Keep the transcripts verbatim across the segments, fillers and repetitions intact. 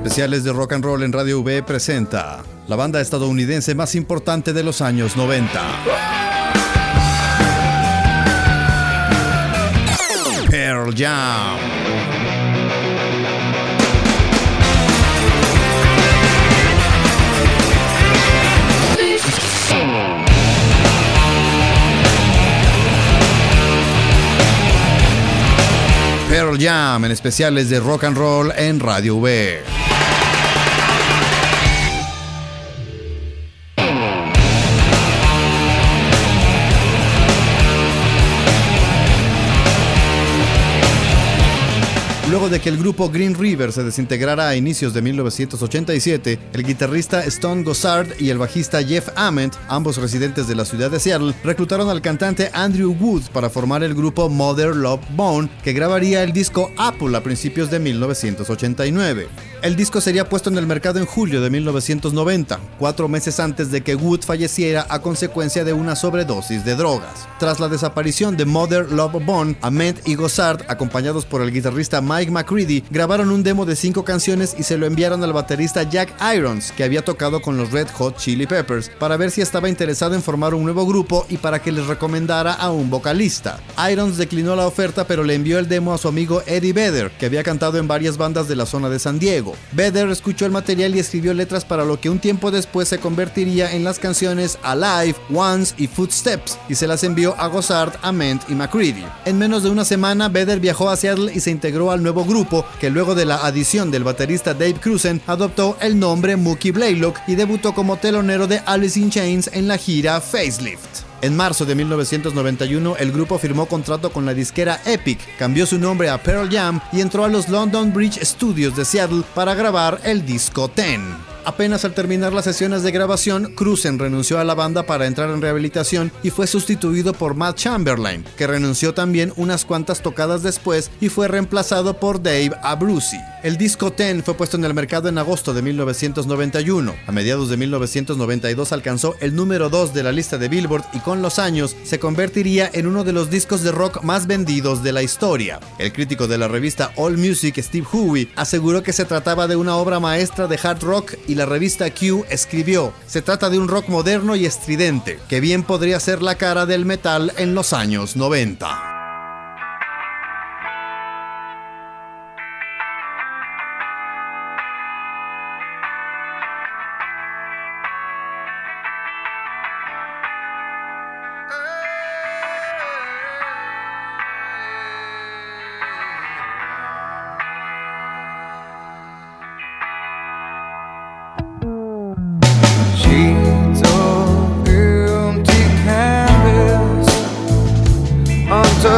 especiales de Rock and Roll en Radio V presenta la banda estadounidense más importante de los años noventa. Pearl Jam. Pearl Jam en especiales de Rock and Roll en Radio V. Luego de que el grupo Green River se desintegrara a inicios de mil novecientos ochenta y siete, el guitarrista Stone Gossard y el bajista Jeff Ament, ambos residentes de la ciudad de Seattle, reclutaron al cantante Andrew Wood para formar el grupo Mother Love Bone, que grabaría el disco Apple a principios de mil novecientos ochenta y nueve. El disco sería puesto en el mercado en julio de mil novecientos noventa, cuatro meses antes de que Wood falleciera a consecuencia de una sobredosis de drogas. Tras la desaparición de Mother Love Bone, Ament y Gossard, acompañados por el guitarrista Mike McCready, grabaron un demo de cinco canciones y se lo enviaron al baterista Jack Irons, que había tocado con los Red Hot Chili Peppers, para ver si estaba interesado en formar un nuevo grupo y para que les recomendara a un vocalista. Irons declinó la oferta, pero le envió el demo a su amigo Eddie Vedder, que había cantado en varias bandas de la zona de San Diego. Vedder escuchó el material y escribió letras para lo que un tiempo después se convertiría en las canciones Alive, Once y Footsteps, y se las envió a Gossard, Ament y McCready. En menos de una semana, Vedder viajó a Seattle y se integró al nuevo grupo, que luego de la adición del baterista Dave Cruzen adoptó el nombre Mookie Blaylock y debutó como telonero de Alice in Chains en la gira Facelift. En marzo de mil novecientos noventa y uno, el grupo firmó contrato con la disquera Epic, cambió su nombre a Pearl Jam y entró a los London Bridge Studios de Seattle para grabar el disco Ten. Apenas al terminar las sesiones de grabación, Cruzen renunció a la banda para entrar en rehabilitación y fue sustituido por Matt Chamberlain, que renunció también unas cuantas tocadas después y fue reemplazado por Dave Abruzzi. El disco Ten fue puesto en el mercado en agosto de mil novecientos noventa y uno. A mediados de mil novecientos noventa y dos alcanzó el número dos de la lista de Billboard y con los años se convertiría en uno de los discos de rock más vendidos de la historia. El crítico de la revista AllMusic, Steve Huey, aseguró que se trataba de una obra maestra de hard rock y la revista Q escribió: se trata de un rock moderno y estridente, que bien podría ser la cara del metal en los años noventa. Unto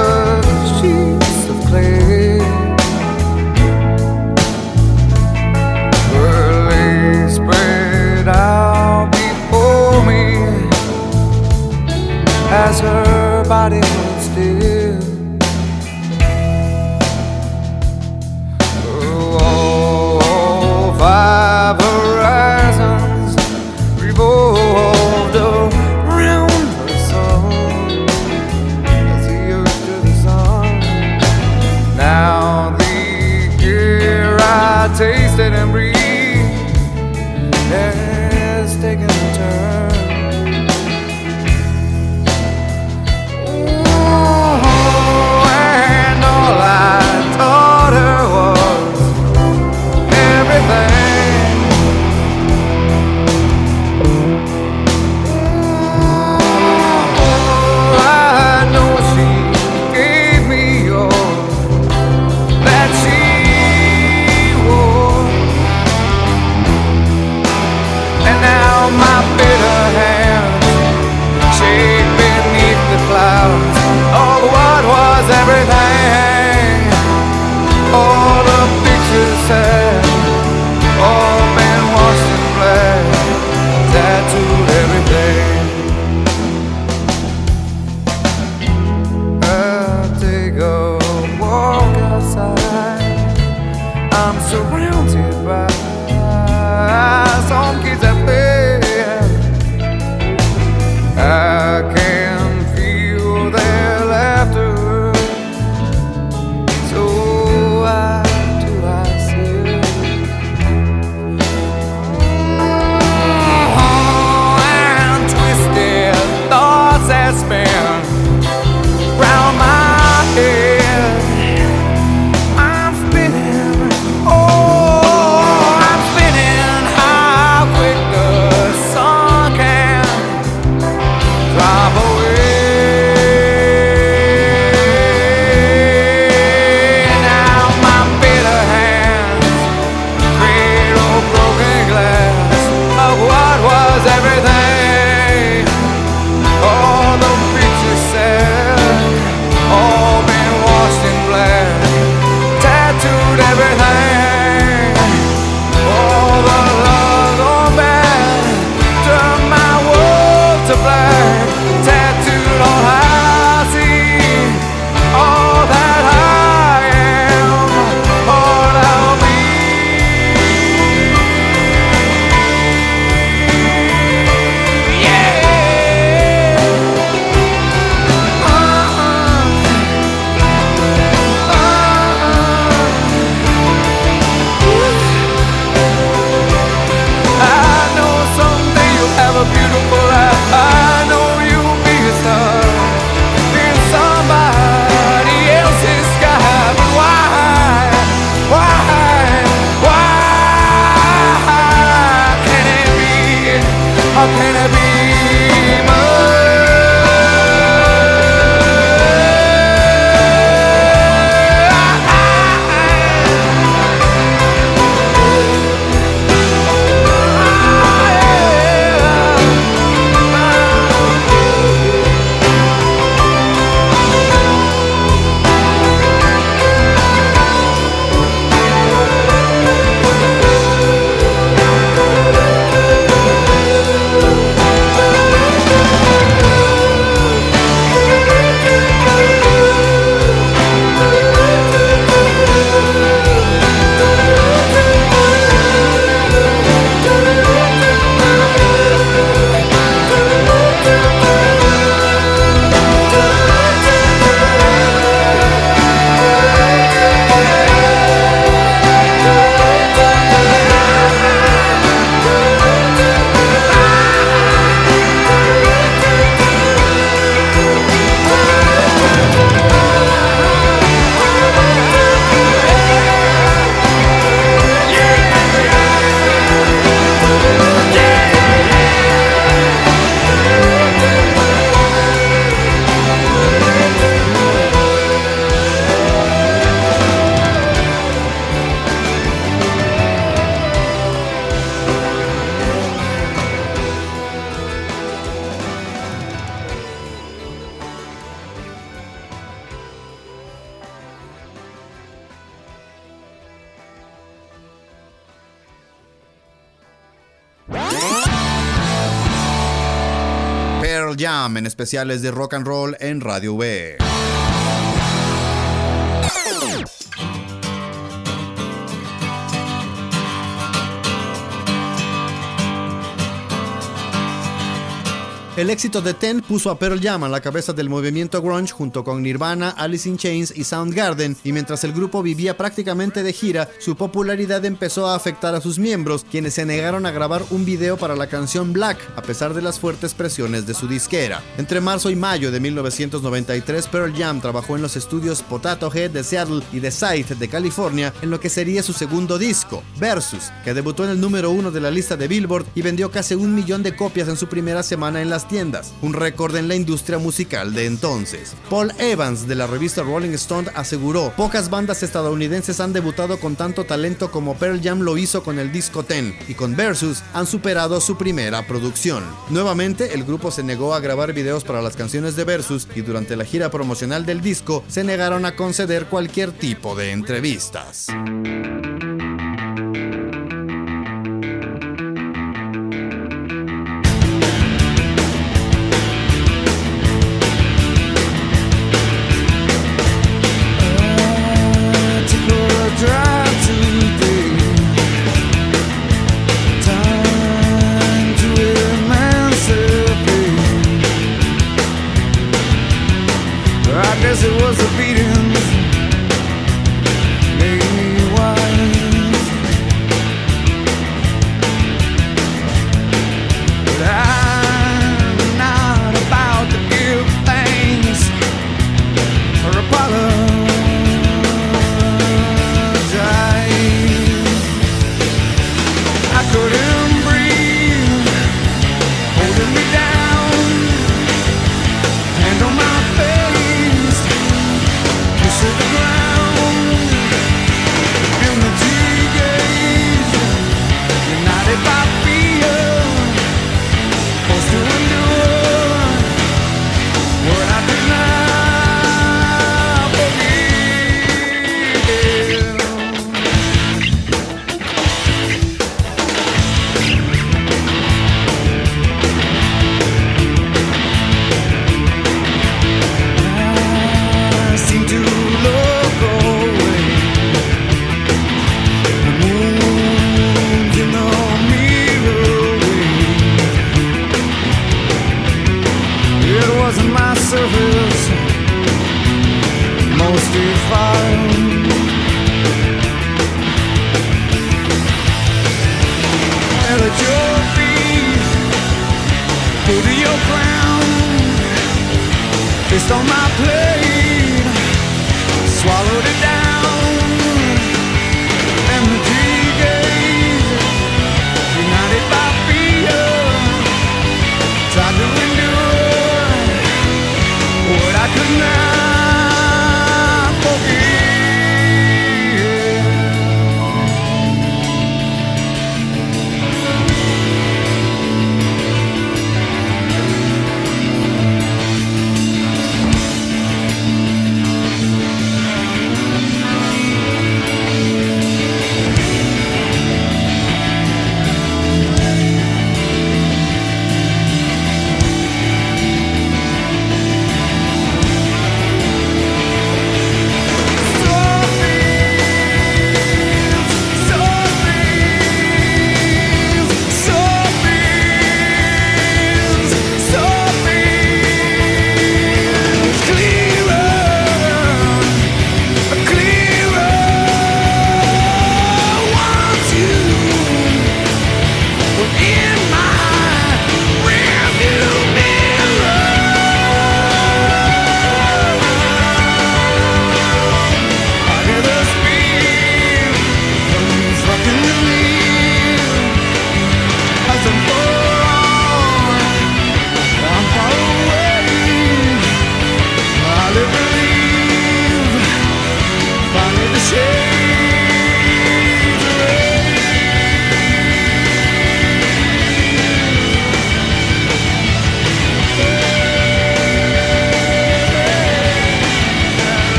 Jam en especiales de rock and roll en Radio V. El éxito de Ten puso a Pearl Jam a la cabeza del movimiento grunge junto con Nirvana, Alice in Chains y Soundgarden, y mientras el grupo vivía prácticamente de gira, su popularidad empezó a afectar a sus miembros, quienes se negaron a grabar un video para la canción Black, a pesar de las fuertes presiones de su disquera. Entre marzo y mayo de mil novecientos noventa y tres, Pearl Jam trabajó en los estudios Potato Head de Seattle y The Site de California en lo que sería su segundo disco, Versus, que debutó en el número uno de la lista de Billboard y vendió casi un millón de copias en su primera semana en las tiendas, un récord en la industria musical de entonces. Paul Evans de la revista Rolling Stone aseguró: pocas bandas estadounidenses han debutado con tanto talento como Pearl Jam lo hizo con el disco Ten, y con Versus han superado su primera producción. Nuevamente, el grupo se negó a grabar videos para las canciones de Versus y durante la gira promocional del disco se negaron a conceder cualquier tipo de entrevistas. It was a beating, made me wild.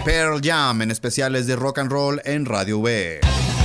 Pearl Jam en especiales de rock and roll en Radio V.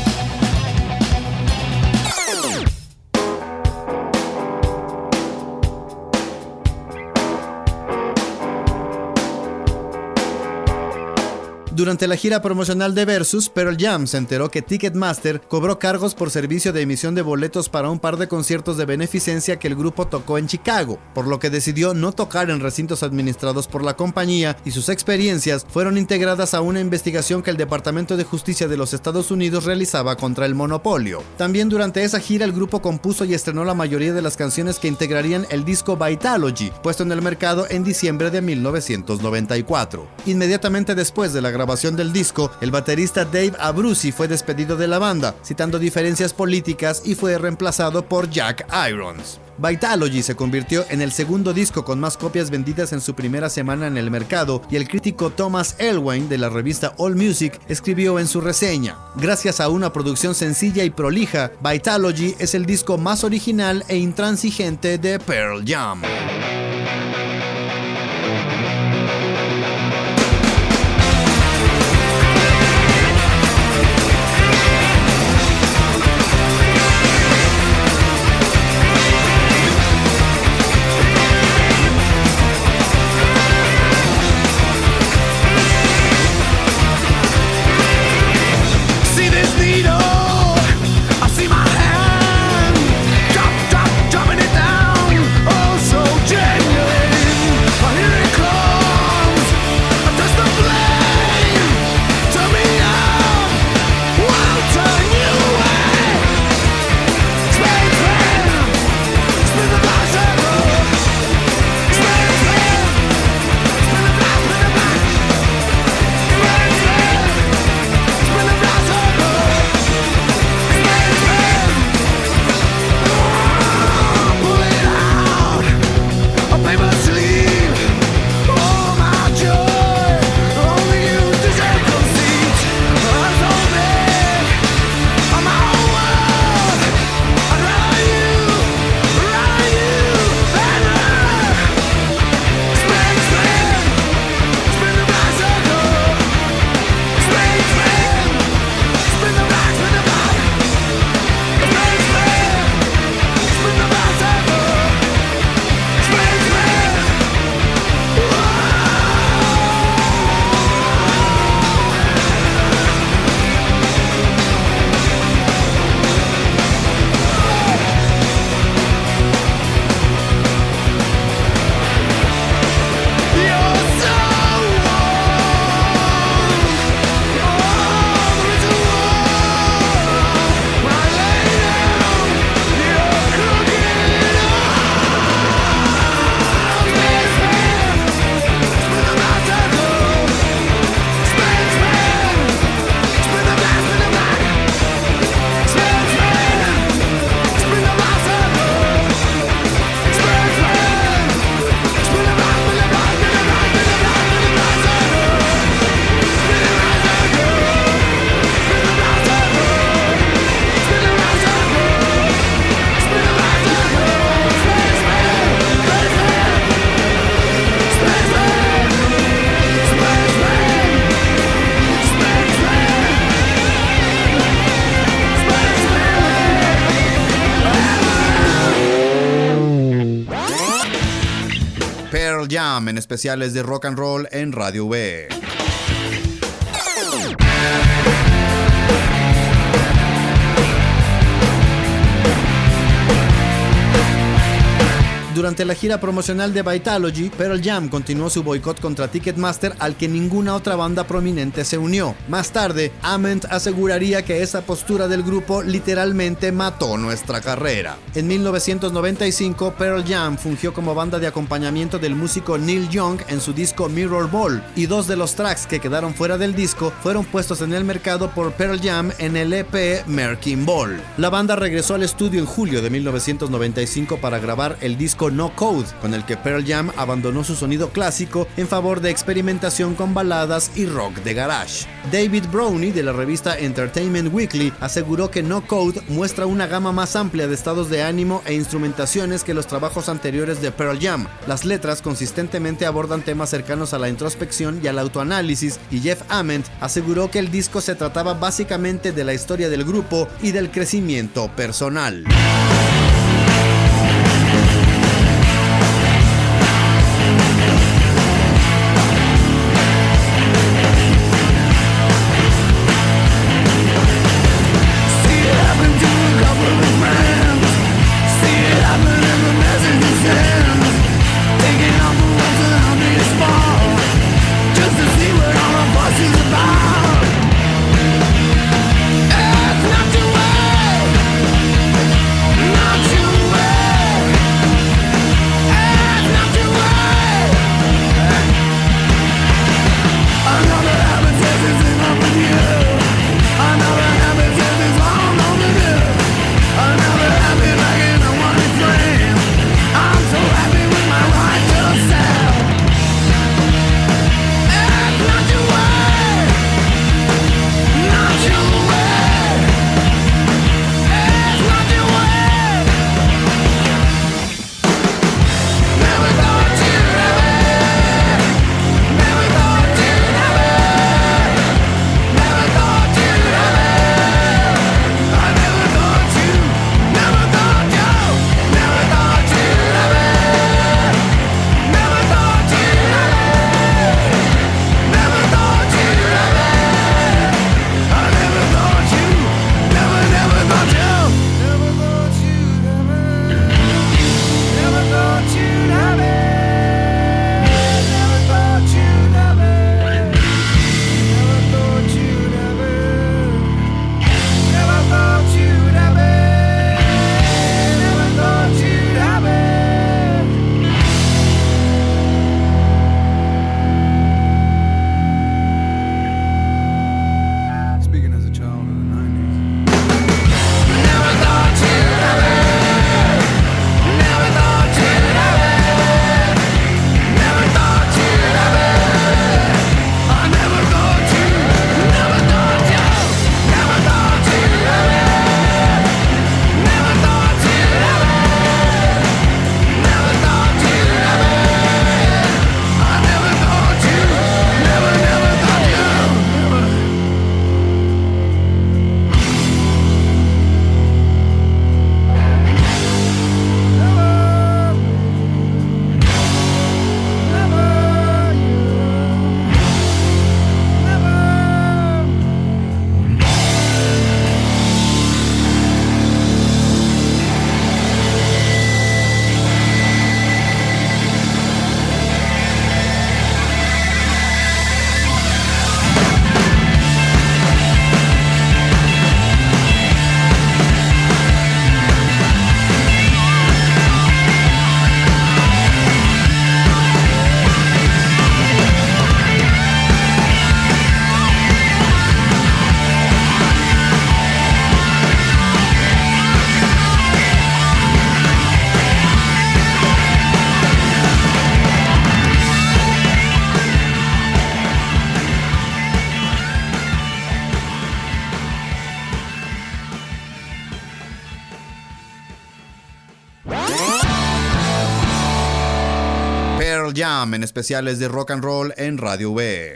Durante la gira promocional de Versus, Pearl Jam se enteró que Ticketmaster cobró cargos por servicio de emisión de boletos para un par de conciertos de beneficencia que el grupo tocó en Chicago, por lo que decidió no tocar en recintos administrados por la compañía y sus experiencias fueron integradas a una investigación que el Departamento de Justicia de los Estados Unidos realizaba contra el monopolio. También durante esa gira el grupo compuso y estrenó la mayoría de las canciones que integrarían el disco Vitalogy, puesto en el mercado en diciembre de mil novecientos noventa y cuatro. Inmediatamente después de la grabación del disco, el baterista Dave Abruzzi fue despedido de la banda, citando diferencias políticas, y fue reemplazado por Jack Irons. Vitalogy se convirtió en el segundo disco con más copias vendidas en su primera semana en el mercado, y el crítico Thomas Elwyn de la revista AllMusic escribió en su reseña: gracias a una producción sencilla y prolija, Vitalogy es el disco más original e intransigente de Pearl Jam. Pearl Jam en especiales de rock and roll en Radio V. Durante la gira promocional de Vitalogy, Pearl Jam continuó su boicot contra Ticketmaster, al que ninguna otra banda prominente se unió. Más tarde, Ament aseguraría que esa postura del grupo literalmente mató nuestra carrera. En mil novecientos noventa y cinco, Pearl Jam fungió como banda de acompañamiento del músico Neil Young en su disco Mirror Ball, y dos de los tracks que quedaron fuera del disco fueron puestos en el mercado por Pearl Jam en el E P Merkin Ball. La banda regresó al estudio en julio de mil novecientos noventa y cinco para grabar el disco disco No Code, con el que Pearl Jam abandonó su sonido clásico en favor de experimentación con baladas y rock de garage. David Brownie, de la revista Entertainment Weekly, aseguró que No Code muestra una gama más amplia de estados de ánimo e instrumentaciones que los trabajos anteriores de Pearl Jam. Las letras consistentemente abordan temas cercanos a la introspección y al autoanálisis, y Jeff Ament aseguró que el disco se trataba básicamente de la historia del grupo y del crecimiento personal. Pearl Jam en especiales de rock and roll en Radio V.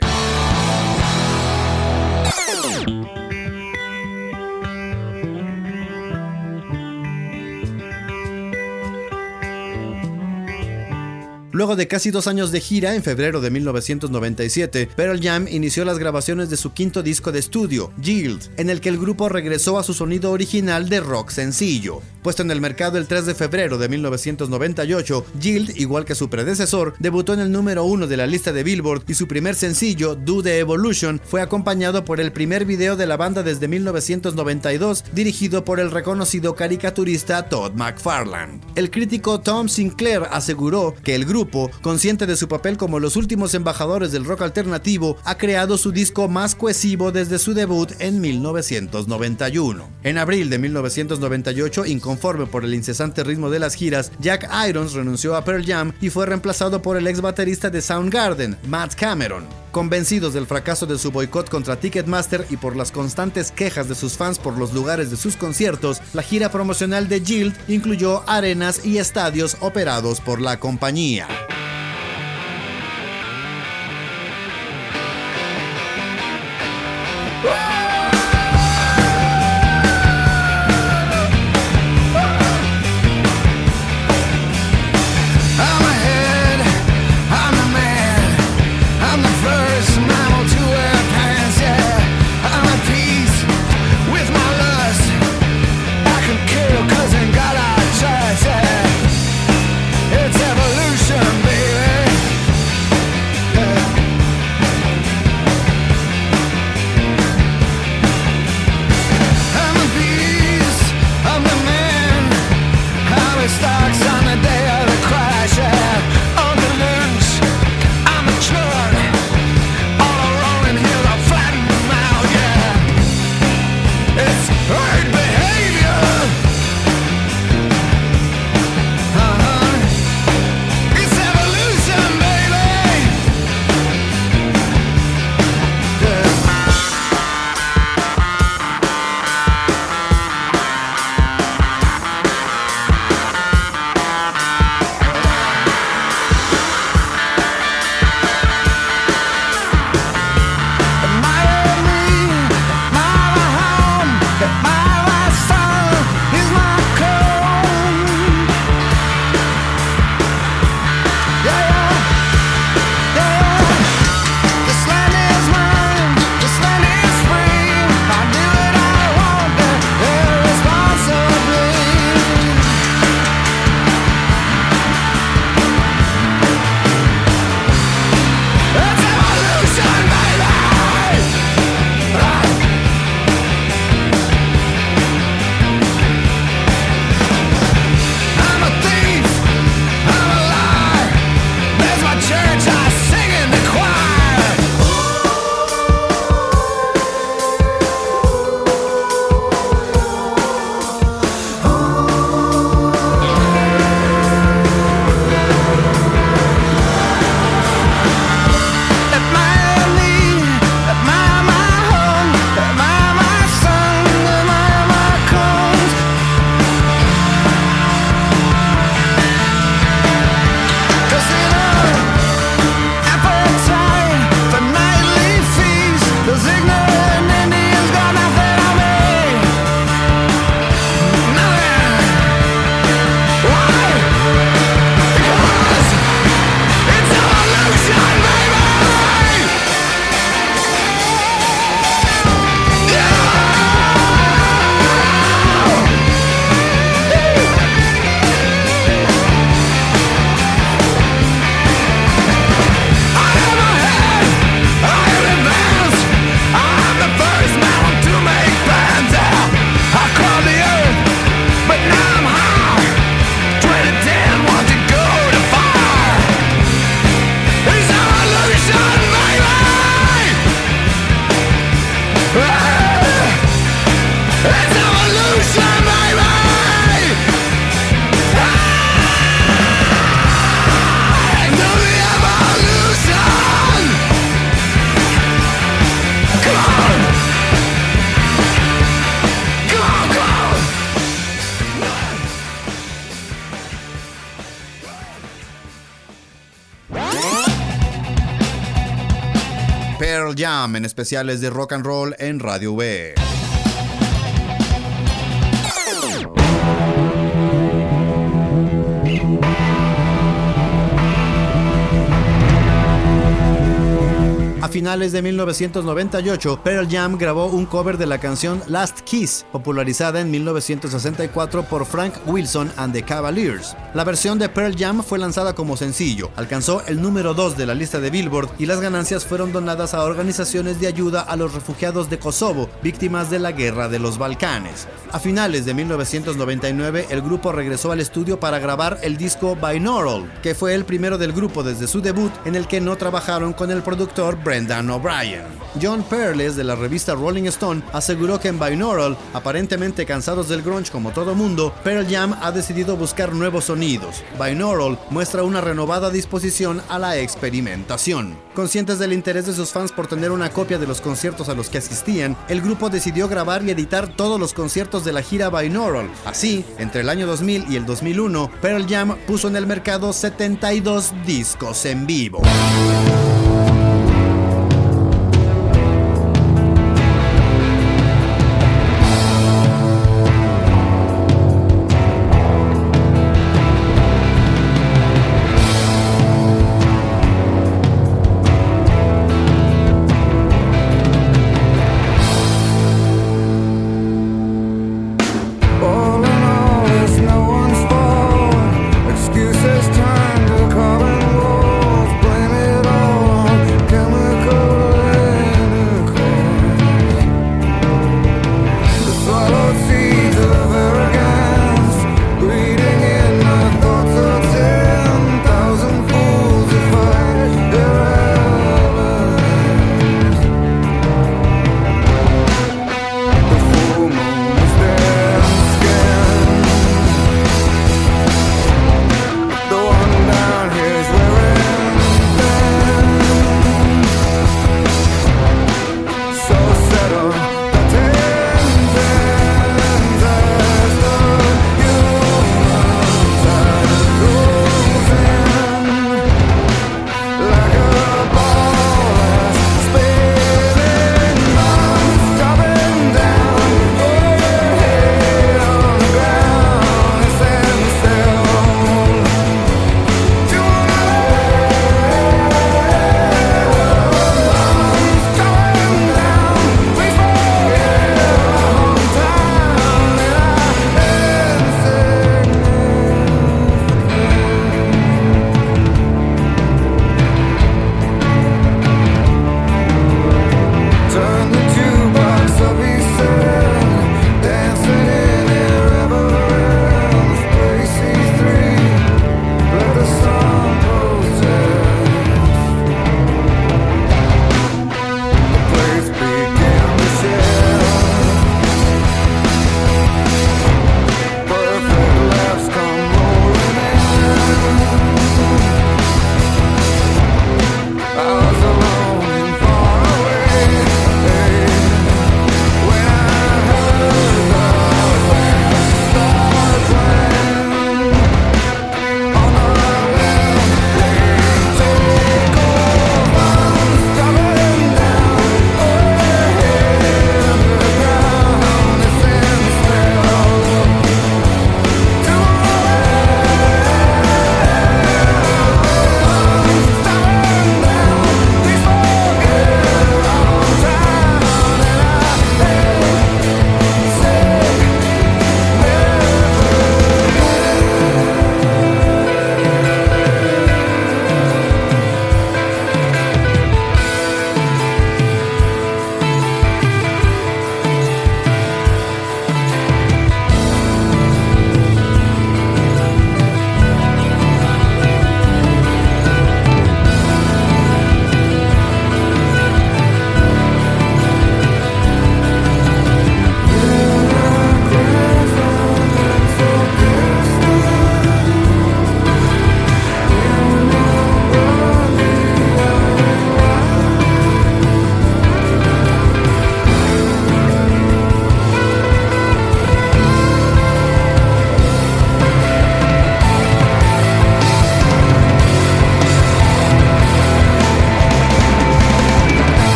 Luego de casi dos años de gira, en febrero de mil novecientos noventa y siete, Pearl Jam inició las grabaciones de su quinto disco de estudio, Yield, en el que el grupo regresó a su sonido original de rock sencillo. Puesto en el mercado el tres de febrero de mil novecientos noventa y ocho, Yield, igual que su predecesor, debutó en el número uno de la lista de Billboard y su primer sencillo, Do the Evolution, fue acompañado por el primer video de la banda desde mil novecientos noventa y dos, dirigido por el reconocido caricaturista Todd McFarlane. El crítico Tom Sinclair aseguró que el grupo grupo, consciente de su papel como los últimos embajadores del rock alternativo, ha creado su disco más cohesivo desde su debut en mil novecientos noventa y uno. En abril de mil novecientos noventa y ocho, inconforme por el incesante ritmo de las giras, Jack Irons renunció a Pearl Jam y fue reemplazado por el ex baterista de Soundgarden, Matt Cameron. Convencidos del fracaso de su boicot contra Ticketmaster y por las constantes quejas de sus fans por los lugares de sus conciertos, la gira promocional de Guild incluyó arenas y estadios operados por la compañía. Pearl Jam en especiales de rock and roll en Radio V. A finales de mil novecientos noventa y ocho, Pearl Jam grabó un cover de la canción Last Kiss, popularizada en mil novecientos sesenta y cuatro por Frank Wilson and the Cavaliers. La versión de Pearl Jam fue lanzada como sencillo, alcanzó el número dos de la lista de Billboard y las ganancias fueron donadas a organizaciones de ayuda a los refugiados de Kosovo, víctimas de la guerra de los Balcanes. A finales de mil novecientos noventa y nueve, el grupo regresó al estudio para grabar el disco Binaural, que fue el primero del grupo desde su debut, en el que no trabajaron con el productor Brendan O'Brien. John Perles, de la revista Rolling Stone, aseguró que en Binaural, aparentemente cansados del grunge como todo mundo, Pearl Jam ha decidido buscar nuevos sonidos. Binaural muestra una renovada disposición a la experimentación. Conscientes del interés de sus fans por tener una copia de los conciertos a los que asistían, el grupo decidió grabar y editar todos los conciertos de la gira Binaural. Así, entre el año dos mil y el dos mil uno, Pearl Jam puso en el mercado setenta y dos discos en vivo. Excuses turn to carbon walls, blame it all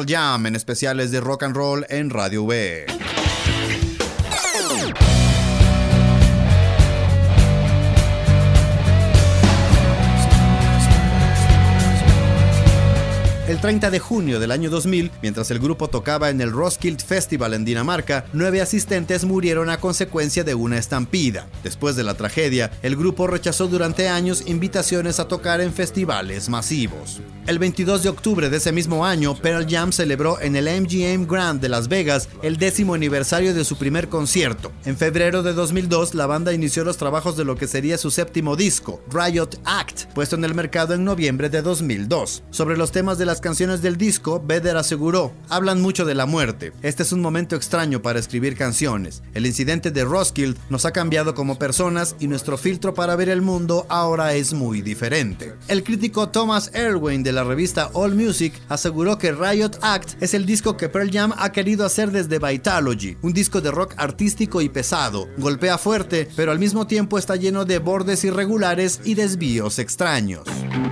Jam en especiales de rock and roll en Radio V. El treinta de junio del año dos mil, mientras el grupo tocaba en el Roskilde Festival en Dinamarca, nueve asistentes murieron a consecuencia de una estampida. Después de la tragedia, el grupo rechazó durante años invitaciones a tocar en festivales masivos. El veintidós de octubre de ese mismo año, Pearl Jam celebró en el M G M Grand de Las Vegas el décimo aniversario de su primer concierto. En febrero de dos mil dos, la banda inició los trabajos de lo que sería su séptimo disco, Riot Act, puesto en el mercado en noviembre de dos mil dos. Sobre los temas de las canciones del disco, Vedder aseguró: hablan mucho de la muerte. Este es un momento extraño para escribir canciones. El incidente de Roskilde nos ha cambiado como personas y nuestro filtro para ver el mundo ahora es muy diferente. El crítico Thomas Erwin de la revista AllMusic aseguró que Riot Act es el disco que Pearl Jam ha querido hacer desde Vitalogy, un disco de rock artístico y pesado. Golpea fuerte, pero al mismo tiempo está lleno de bordes irregulares y desvíos extraños.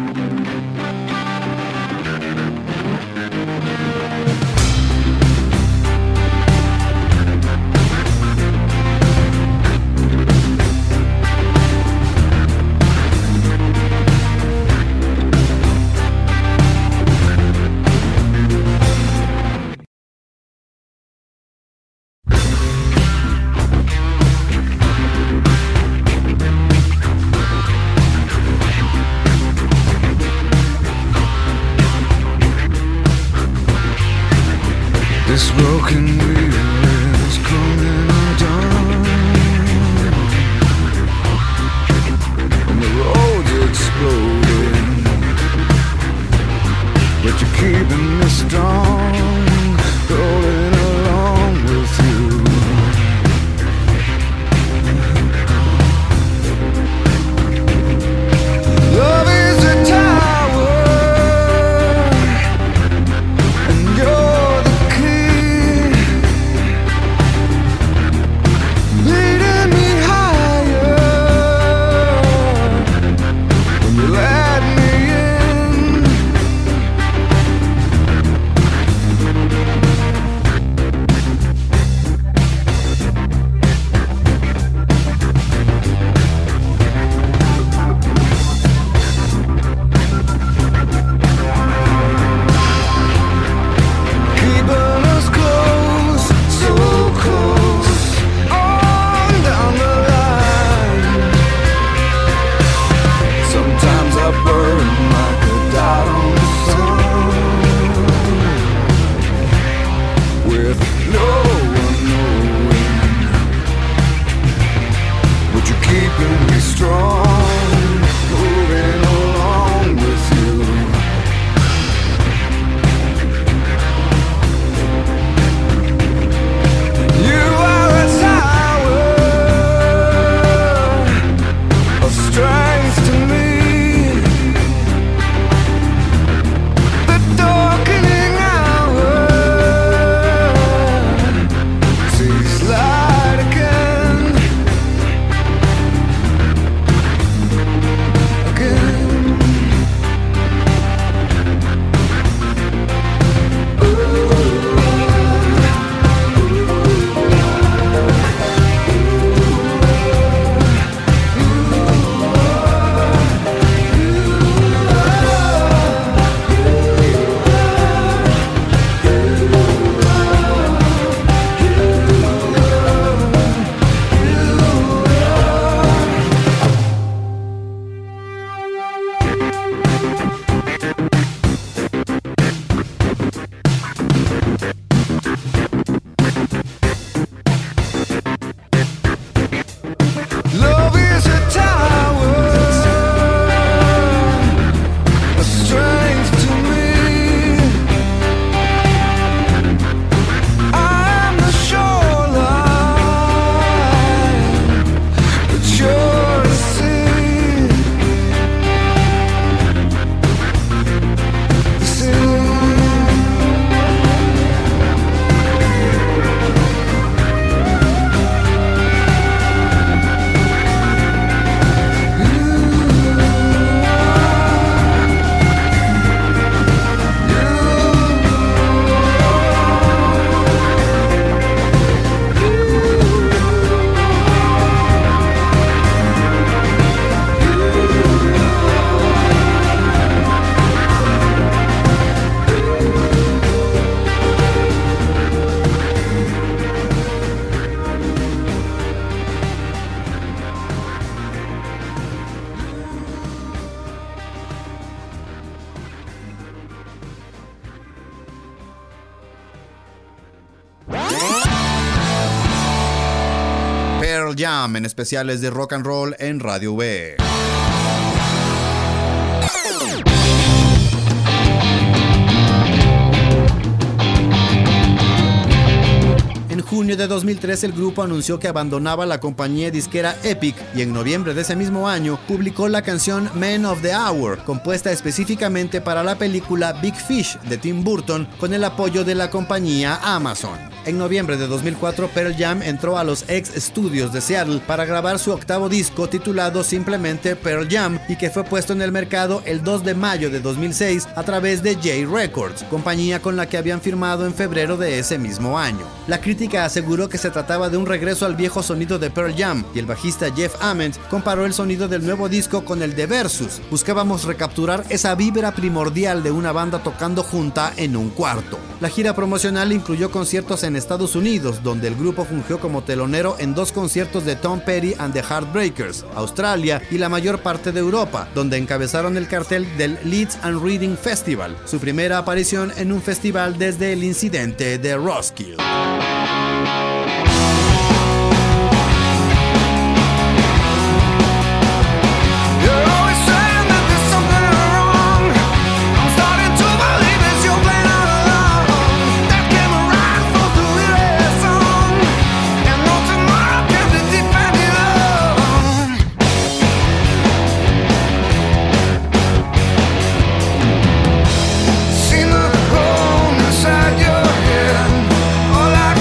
This broken wheel is coming undone, and the road's exploding, but you're keeping me strong, rolling along with you. Love is a tower, and you're Jam en especiales de rock and roll en Radio V. En junio de dos mil tres el grupo anunció que abandonaba la compañía disquera Epic y en noviembre de ese mismo año publicó la canción Man of the Hour, compuesta específicamente para la película Big Fish de Tim Burton con el apoyo de la compañía Amazon. En noviembre de dos mil cuatro Pearl Jam entró a los X Studios de Seattle para grabar su octavo disco titulado simplemente Pearl Jam y que fue puesto en el mercado el dos de mayo de dos mil seis a través de J Records, compañía con la que habían firmado en febrero de ese mismo año. La crítica aseguró que se trataba de un regreso al viejo sonido de Pearl Jam y el bajista Jeff Ament comparó el sonido del nuevo disco con el de Versus. Buscábamos recapturar esa vibra primordial de una banda tocando junta en un cuarto. La gira promocional incluyó conciertos en Estados Unidos, donde el grupo fungió como telonero en dos conciertos de Tom Petty and the Heartbreakers, Australia y la mayor parte de Europa, donde encabezaron el cartel del Leeds and Reading Festival, su primera aparición en un festival desde el incidente de Roskilde. Inside your head, all I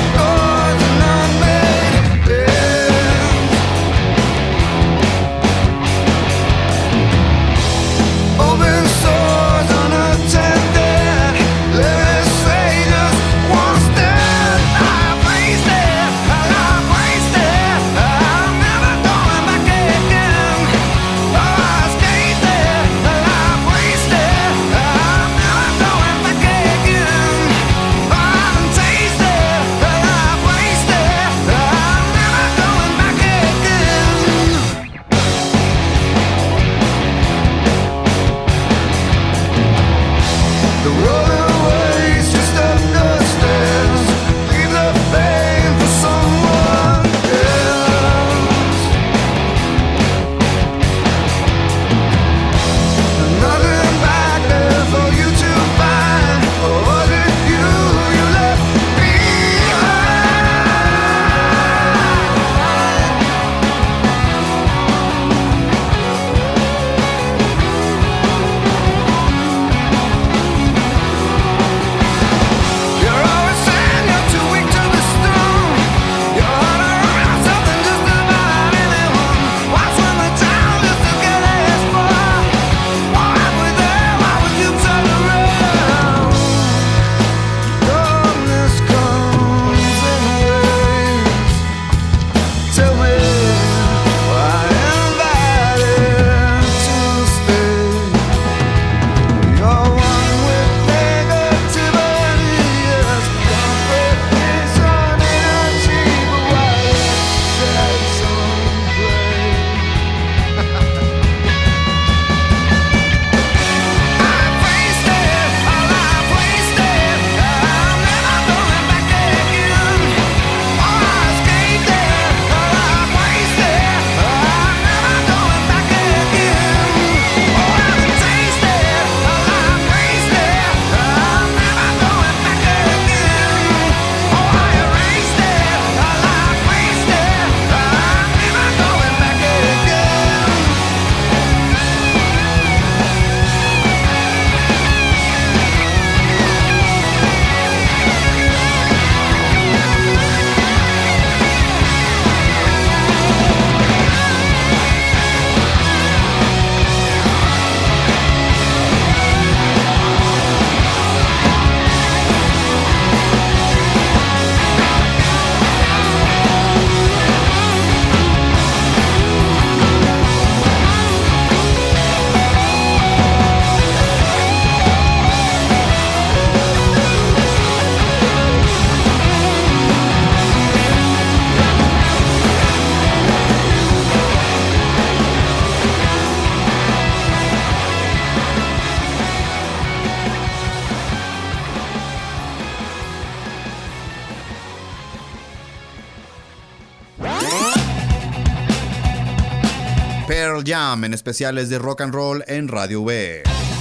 Pearl Jam en especiales de rock and roll en Radio V.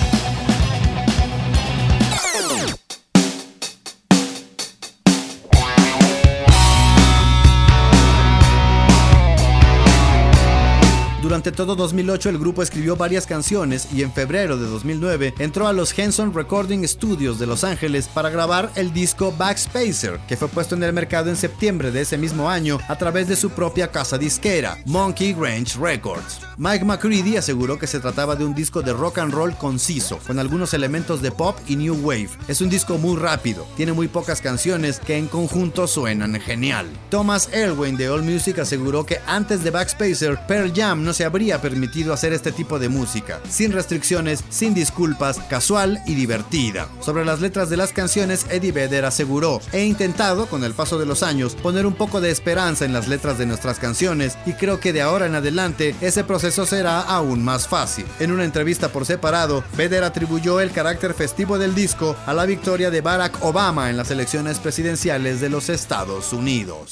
Durante todo dos mil ocho el grupo escribió varias canciones y en febrero de dos mil nueve entró a los Henson Recording Studios de Los Ángeles para grabar el disco Backspacer, que fue puesto en el mercado en septiembre de ese mismo año a través de su propia casa disquera, Monkey Ranch Records. Mike McCready aseguró que se trataba de un disco de rock and roll conciso, con algunos elementos de pop y new wave. Es un disco muy rápido, tiene muy pocas canciones que en conjunto suenan genial. Thomas Erlewine de AllMusic aseguró que antes de Backspacer, Pearl Jam no se habría permitido hacer este tipo de música, sin restricciones, sin disculpas, casual y divertida. Sobre las letras de las canciones, Eddie Vedder aseguró: he intentado, con el paso de los años, poner un poco de esperanza en las letras de nuestras canciones y creo que de ahora en adelante ese proceso será aún más fácil. En una entrevista por separado, Vedder atribuyó el carácter festivo del disco a la victoria de Barack Obama en las elecciones presidenciales de los Estados Unidos.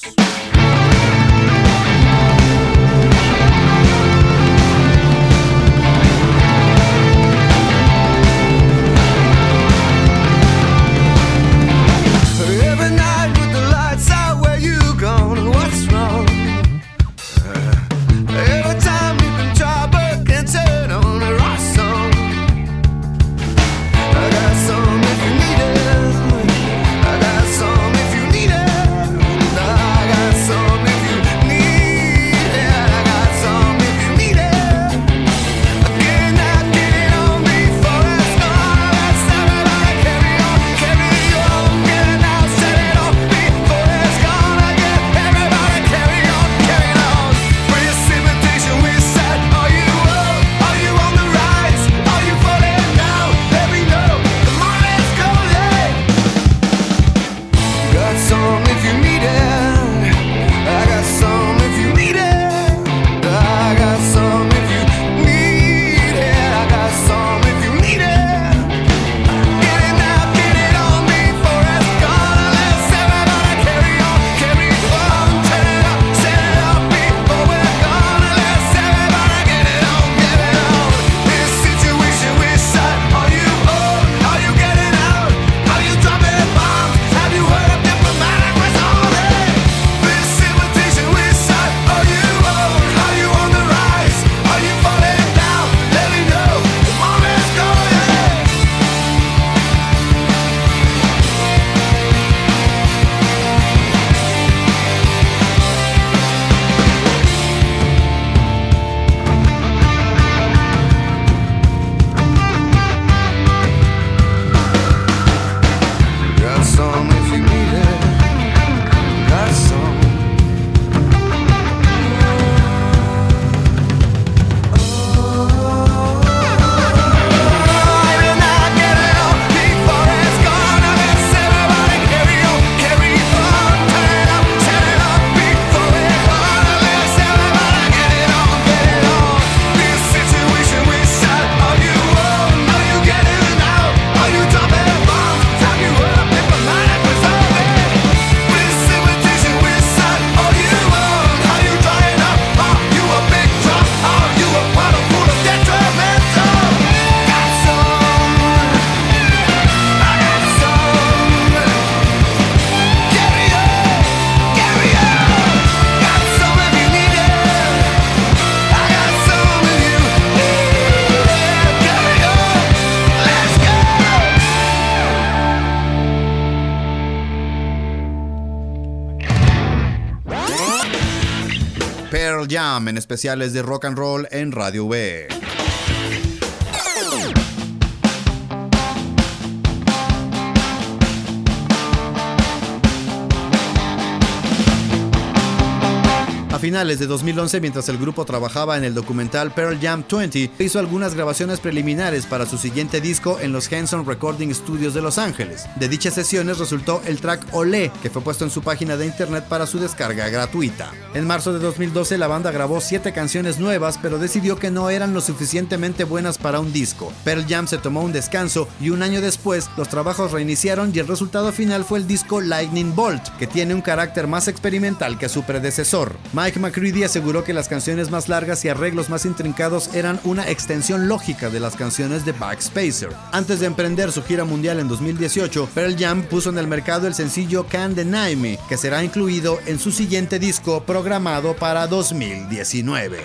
Pearl Jam en especiales de rock and roll en Radio V. A finales de dos mil once, mientras el grupo trabajaba en el documental Pearl Jam veinte, hizo algunas grabaciones preliminares para su siguiente disco en los Henson Recording Studios de Los Ángeles. De dichas sesiones resultó el track Olé, que fue puesto en su página de internet para su descarga gratuita. En marzo de dos mil doce, la banda grabó siete canciones nuevas, pero decidió que no eran lo suficientemente buenas para un disco. Pearl Jam se tomó un descanso y un año después, los trabajos reiniciaron y el resultado final fue el disco Lightning Bolt, que tiene un carácter más experimental que su predecesor. Mike Mike McCready aseguró que las canciones más largas y arreglos más intrincados eran una extensión lógica de las canciones de Buck Spacer. Antes de emprender su gira mundial en dos mil dieciocho, Pearl Jam puso en el mercado el sencillo Can't Deny Me, que será incluido en su siguiente disco programado para dos mil diecinueve.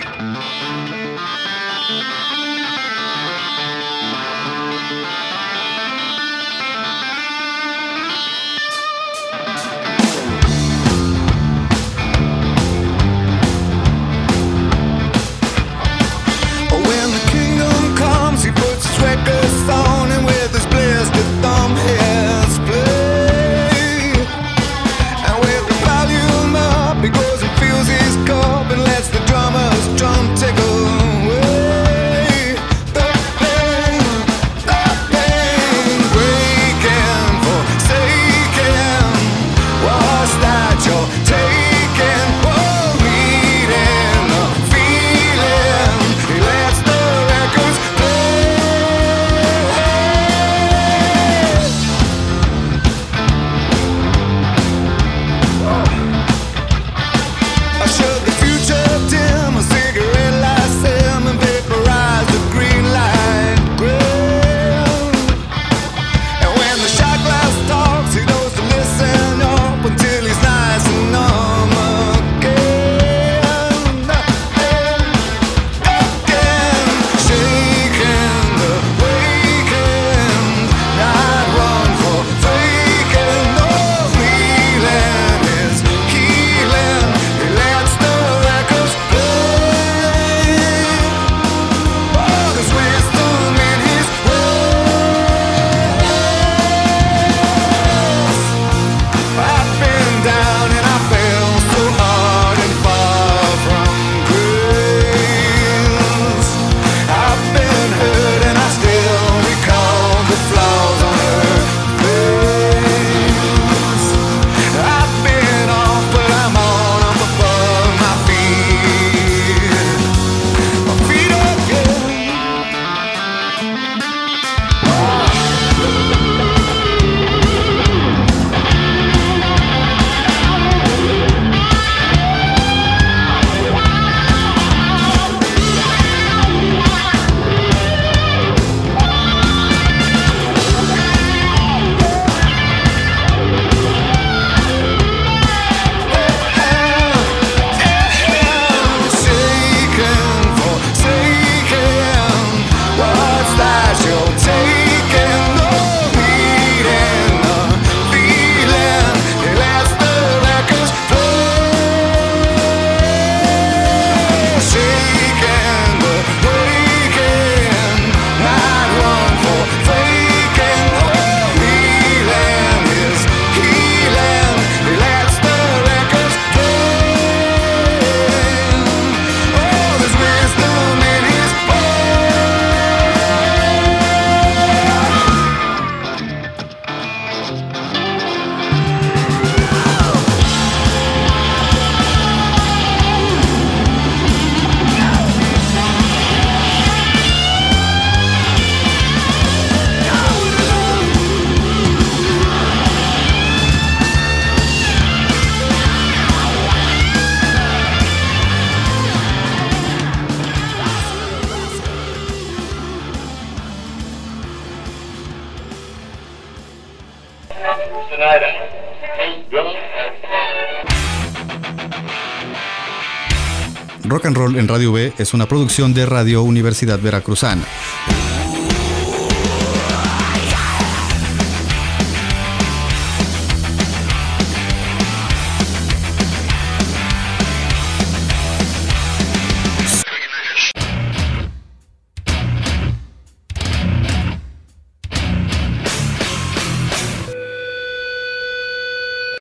Rock and Roll en Radio V es una producción de Radio Universidad Veracruzana.